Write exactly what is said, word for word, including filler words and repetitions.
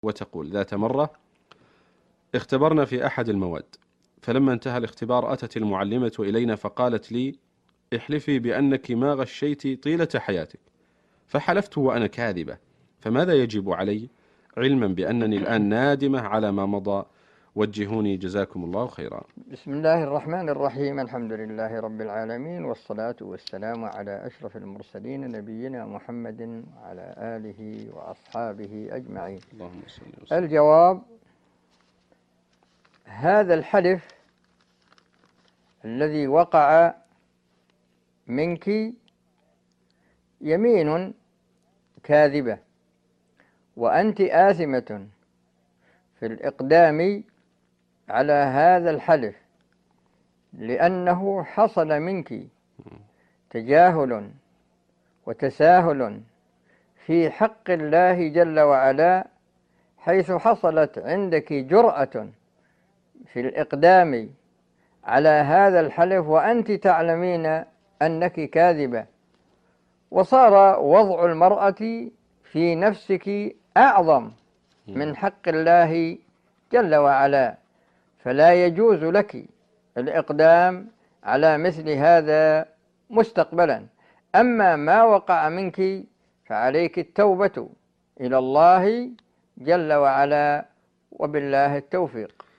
وتقول: ذات مرة اختبرنا في أحد المواد، فلما انتهى الاختبار أتت المعلمة إلينا فقالت لي: احلفي بأنك ما غشيت طيلة حياتك. فحلفت وأنا كاذبة، فماذا يجب علي، علما بأنني الآن نادمة على ما مضى؟ وجهوني جزاكم الله خيرا. بسم الله الرحمن الرحيم. الحمد لله رب العالمين، والصلاة والسلام على أشرف المرسلين نبينا محمد وعلى آله وأصحابه أجمعين. اللهم صل وسلم. الجواب: هذا الحلف الذي وقع منك يمين كاذبة، وأنت آثمة في الإقدام على هذا الحلف، لأنه حصل منك تجاهل وتساهل في حق الله جل وعلا، حيث حصلت عندك جرأة في الإقدام على هذا الحلف وأنت تعلمين أنك كاذبة، وصار وضع المرأة في نفسك أعظم من حق الله جل وعلا، فلا يجوز لك الإقدام على مثل هذا مستقبلا. أما ما وقع منك فعليك التوبة إلى الله جل وعلا، وبالله التوفيق.